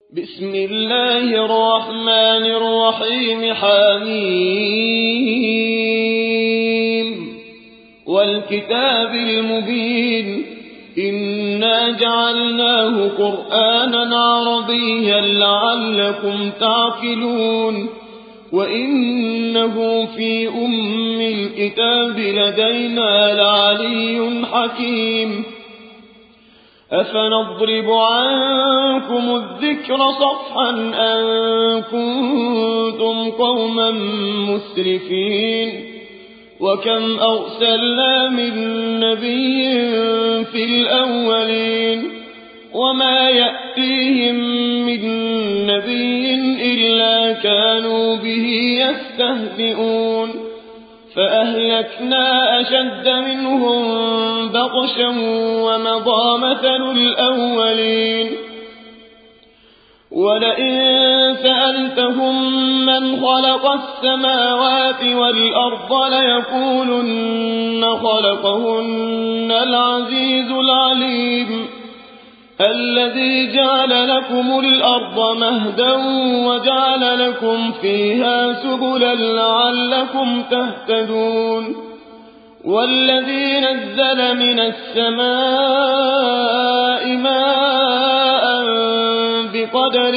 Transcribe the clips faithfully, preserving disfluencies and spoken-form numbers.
بسم الله الرحمن الرحيم. حميم والكتاب المبين إنا جعلناه قرآنا عربيا لعلكم تعقلون وإنه في أم الكتاب لدينا لعلي حكيم. أفنضرب عنكم الذكر صفحا أن كنتم قوما مسرفين وكم أرسلنا من نبي في الأولين وما يأتيهم من نبي إلا كانوا به يستهزئون فأهلكنا أشد منهم بطشا ومضى مثل الأولين. ولئن سألتهم من خلق السماوات والأرض ليقولن خلقهن العزيز العليم الذي جعل لكم الأرض مهدا وجعل لكم فيها سبلا لعلكم تهتدون والذي نزل من السماء ماء بقدر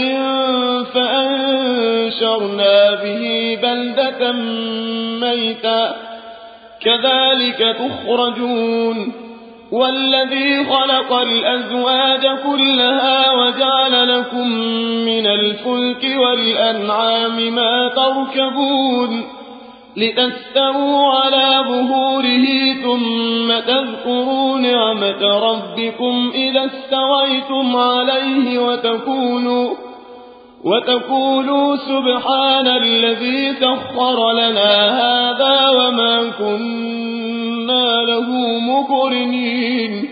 فأنشرنا به بلدة ميتا كذلك تخرجون والذي خلق الأزواج كلها وجعل لكم من الفلك والأنعام ما تركبون لتستووا على ظهوره ثم تذكروا نعمة ربكم إذا استويتم عليه وتقولوا, وتقولوا سبحان الذي سخر لنا هذا وما كنا له مقرنين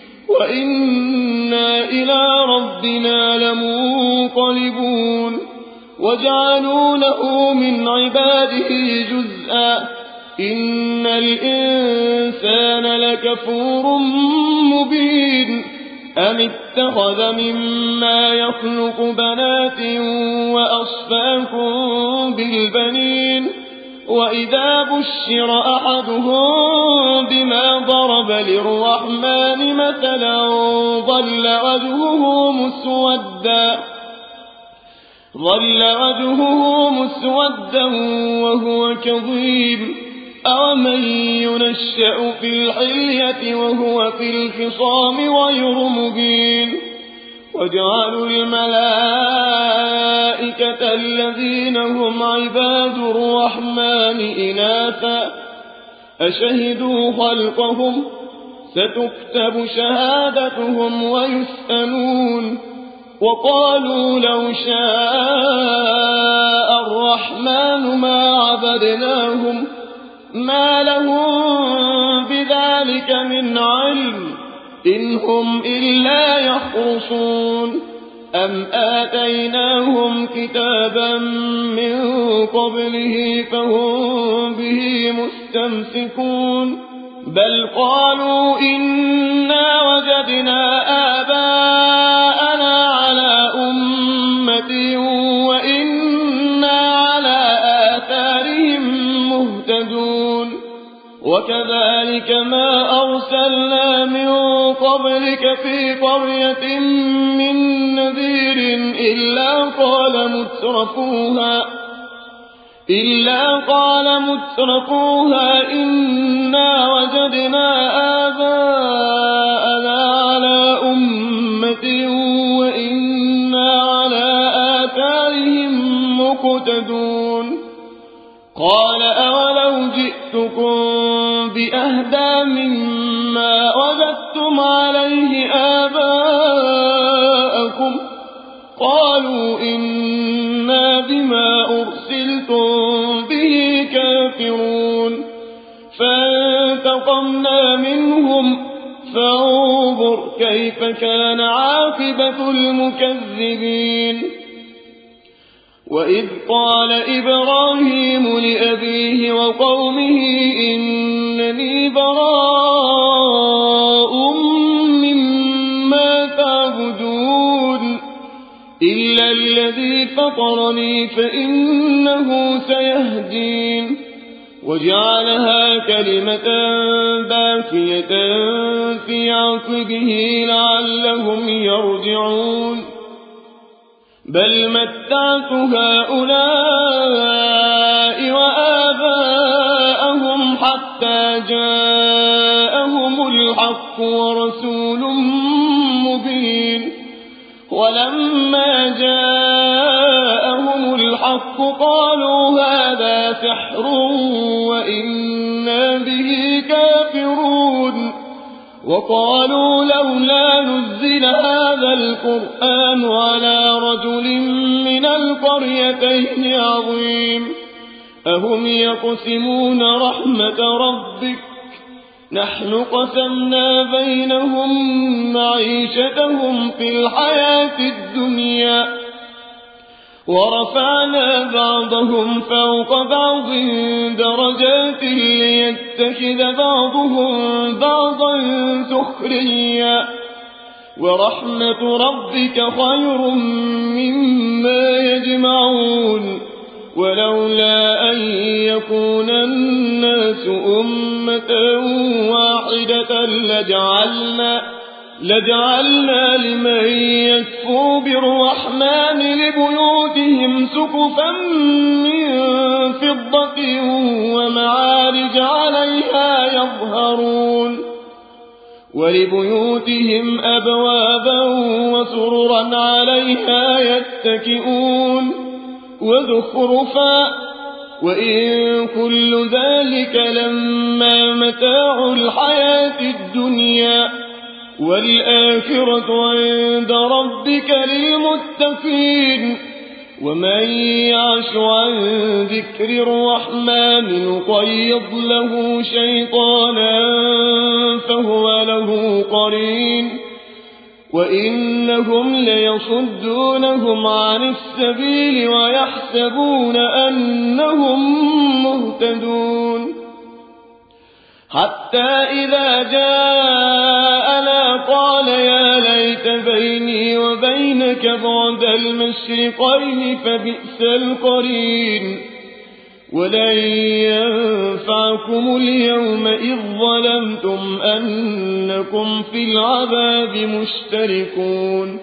وإنا إلى ربنا لمنقلبون. وجعلوا له من عباده جزءا إن الإنسان لكفور مبين أم اتخذ مما يخلق بنات وأصفاكم بالبنين وإذا بشر أحدهم بما ضرب للرحمن مثلا ظل وجهه مسودا ظل وجهه مسودا وهو كظيم أومن ينشأ في الحلية وهو في الخصام غير مبين. وجعلوا الملائكة الذين هم عباد الرحمن إناثا أشهدوا خلقهم ستكتب شهادتهم ويسألون وقالوا لو شاء الرحمن ما عبدناهم ما لهم بذلك من علم إن هم إلا يخرصون أم آتيناهم كتابا من قبله فهم به مستمسكون بل قالوا إنا وجدنا آباءنا على أمة وإنا على آثارهم مهتدون وكذلك ما أرسلنا من قبلك في قرية من نذير إلا قال مترفوها إلا قال مترفوها إنا وجدنا آباءنا على أمة وإنا على آثارهم مقتدون قال أولو جئتكم بأهدى مما وجدتم عليه آباءكم قالوا إنا بما أرسلتم به كافرون فانتقمنا منهم فانظر كيف كان عاقبة المكذبين. وإذ قال إبراهيم لأبيه وقومه إنني براء مما تعبدون إلا إلا الذي فطرني فإنه سيهدين وجعلها كلمة باقية في عقبه لعلهم يرجعون بل متعت هؤلاء وآباءهم حتى جاءهم الحق ورسول مبين ولما جاءهم الحق قالوا هذا سحر وإنا به كافرون وقالوا لولا نزل هذا القرآن على رجل من القريتين عظيم أهم يقسمون رحمة ربك نحن قسمنا بينهم معيشتهم في الحياة الدنيا ورفعنا بعضهم فوق بعض درجات ليتخذ بعضهم بعضا سخريا ورحمة ربك خير مما يجمعون ولولا أن يكون الناس أمة واحدة لجعلنا لجعلنا لمن يكفر بالرحمن لبيوتهم سقفا من فضة ومعارج عليها يظهرون ولبيوتهم أبوابا وسررا عليها يتكئون وزخرفا وإن كل ذلك لما متاع الحياة الدنيا والآخرة عند ربك للمتقين ومن يعش عن ذكر الرحمن نقيض له شيطانا فهو له قرين وإنهم ليصدونهم عن السبيل ويحسبون أنهم مهتدون حتى إذا جاءنا قال يا ليت بيني وبينك بعد المشرقين فبئس القرين ولن ينفعكم اليوم إذ ظلمتم أنكم في العذاب مشتركون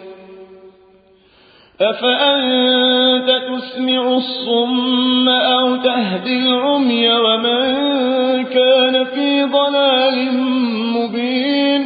أفأنت تسمع الصم أو تهدي العمي ومن كان في ضلال مبين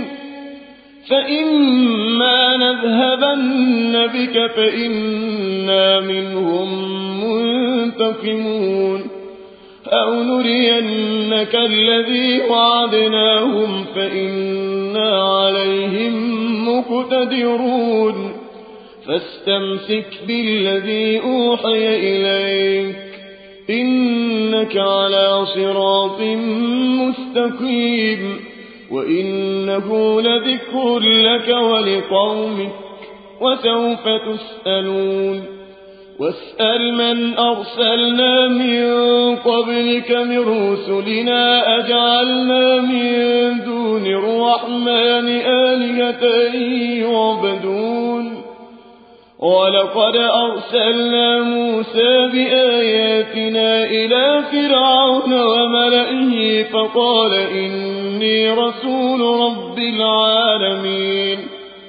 فإما نذهبن بك فإنا منهم منتقمون أو نرينك الذي وعدناهم فإنا عليهم مقتدرون فاستمسك بالذي أوحي إليك إنك على صراط مستقيم وإنه لذكر لك ولقومك وسوف تسألون واسأل من أرسلنا من قبلك من رسلنا أجعلنا من دون الرحمن آلهة يعبدون ولقد أرسلنا موسى بآياتنا إلى فرعون وملئه فقال إني رسول رب العالمين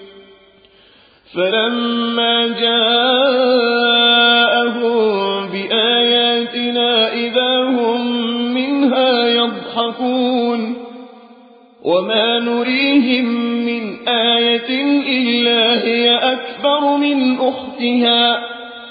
فلما جاءهم بآياتنا إذا هم منها يضحكون وما نريهم من آية إلا هي أكبر من أختها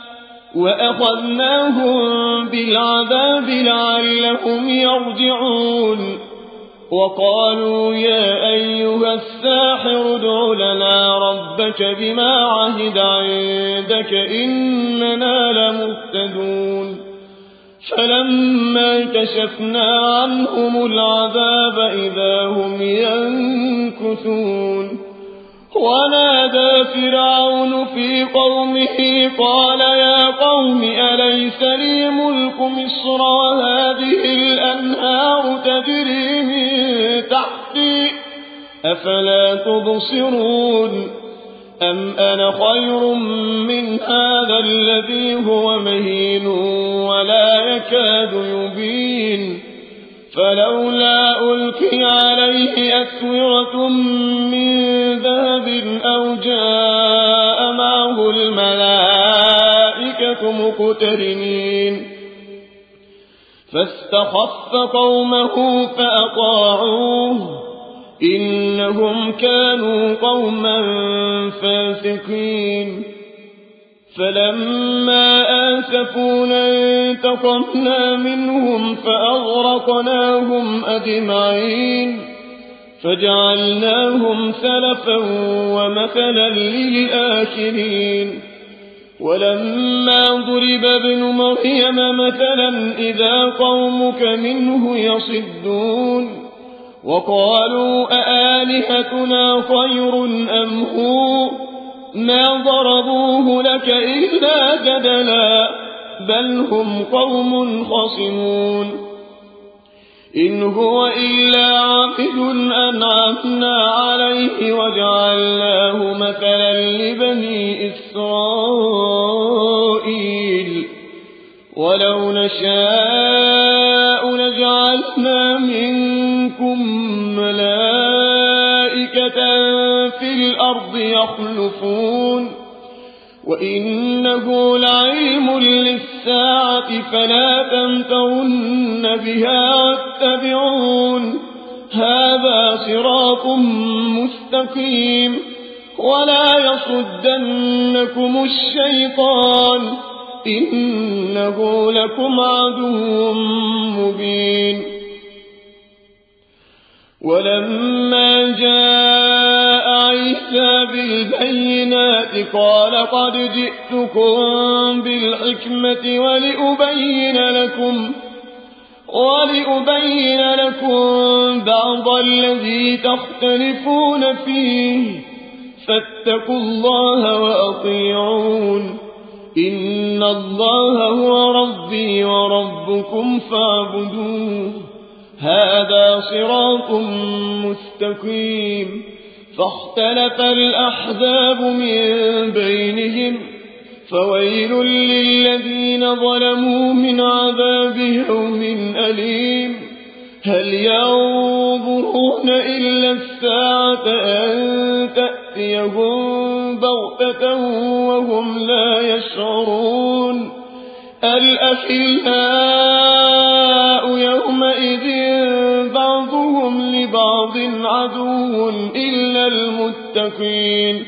وأخذناهم بالعذاب لعلهم يرجعون وقالوا يا أيها الساحر ادع لنا ربك بما عهد عندك إننا لمهتدون فلما كشفنا عنهم العذاب إذا هم ينكثون ونادى فرعون في قومه قال يا قوم أليس لي ملك مصر وهذه الأنهار تجري من تحتي أفلا تبصرون أم أنا خير من هذا الذي هو مهين ولا يكاد يبين فلولا ألقي عليه أسورة من ذهب أو جاء معه الملائكة مقترنين فاستخف قومه فأطاعوه إنهم كانوا قوما فاسقين فلما آسفونا انتقمنا منهم فأغرقناهم أجمعين فجعلناهم سلفا ومثلا للآخرين ولما ضرب ابن مريم مثلا إذا قومك منه يصدون وقالوا أآلهتنا خير أم هو ما ضربوه لك إلا جدلا بل هم قوم خصمون إن هو إلا عبد أنعمنا عليه وجعلناه مثلا لبني إسرائيل ولو نشاء لجعلنا منكم ملائكة في الأرض يخلفون وإنه لعلم للساعة فلا تمترن بها واتبعون هذا صراط مستقيم ولا يصدنكم الشيطان إنه لكم عدو مبين ولما جاء عيسى بالبينات قال قد جئتكم بالحكمة ولأبين لكم ولأبين لكم بعض الذي تختلفون فيه فاتقوا الله وأطيعون إن الله هو ربي وربكم فاعبدوه هذا صراط مستقيم فاختلف الأحزاب من بينهم فويل للذين ظلموا من عذاب يوم أليم هل ينظرون إلا الساعة أن تأتيهم بغتة وهم لا يشعرون الأخلاء يومئذ بعضهم لبعض عدو إلا المتقين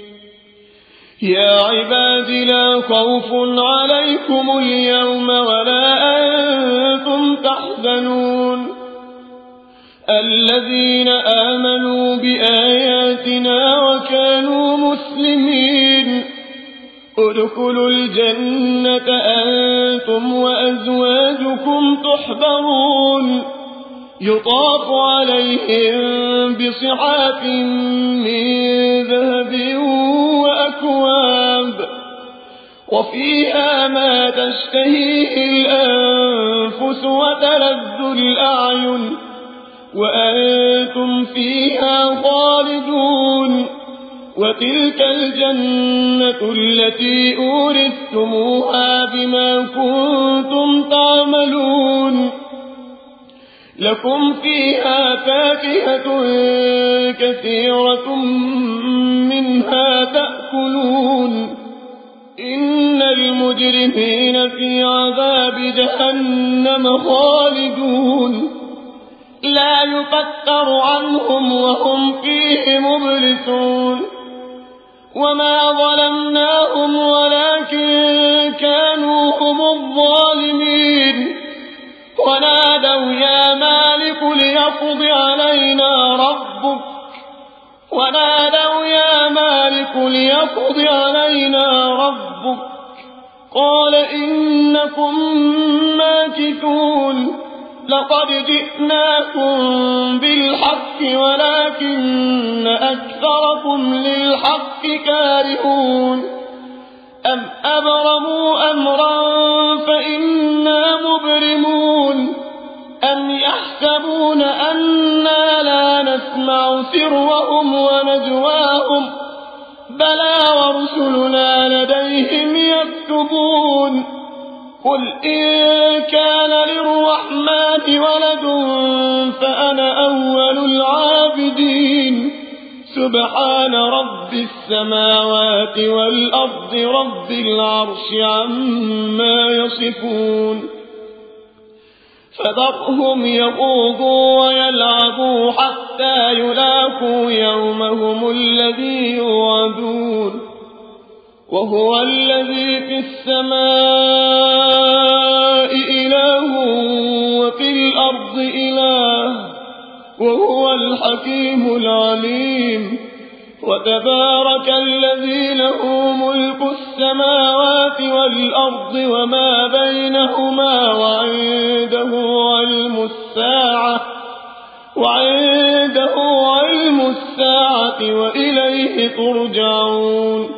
يا عباد لا خوف عليكم اليوم ولا أنتم تحزنون الذين آمنوا بآياتنا وكانوا مسلمين ادخلوا الجنة أنتم وأزواجكم تحبرون يطاف عليهم بصحاف من ذهب وأكواب وفيها ما تشتهيه الأنفس وتلذ الأعين وأنتم فيها خالدون وتلك الجنة التي أورثتموها بما كنتم تعملون لكم فيها فاكهة كثيرة منها تأكلون إن المجرمين في عذاب جهنم خالدون لا يفتر عنهم وهم فيه مبلسون وما ظلمناهم ولكن كانوا هم الظالمين ونادوا يا مالك ليقض علينا ربك ونادوا يا مالك ليقض علينا ربك قال إنكم ماكثون لقد جئناكم بالحق ولكن أكثركم للحق كارهون أم أبرموا أمرا فإنا مبرمون أم يحسبون أنا لا نسمع سرهم ونجواهم بلى ورسلنا لديهم يكتبون قل إن كان للرحمن ولد فأنا أول العابدين سبحان رب السماوات والأرض رب العرش عما يصفون فذرهم يخوضوا ويلعبوا حتى يلاقوا يومهم الذي يوعدون وهو الذي في السماء إله وفي الأرض إله وهو الحكيم العليم وتبارك الذي له ملك السماوات والأرض وما بينهما وعنده علم الساعة وعنده علم الساعة وإليه ترجعون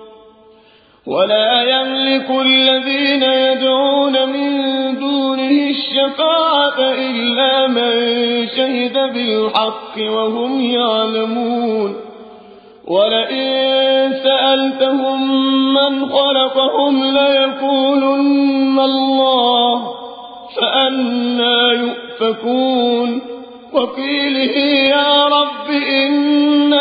ولا يملك الذين يدعون من دونه الشفاعة إلا من شهد بالحق وهم يعلمون ولئن سألتهم من خلقهم ليقولن الله فأنى يؤفكون وقيله يا رب إن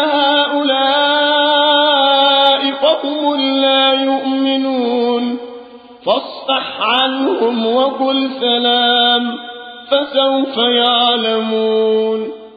هؤلاء قوم لا يؤمنون فاصفح عنهم وقل سلام فسوف يعلمون.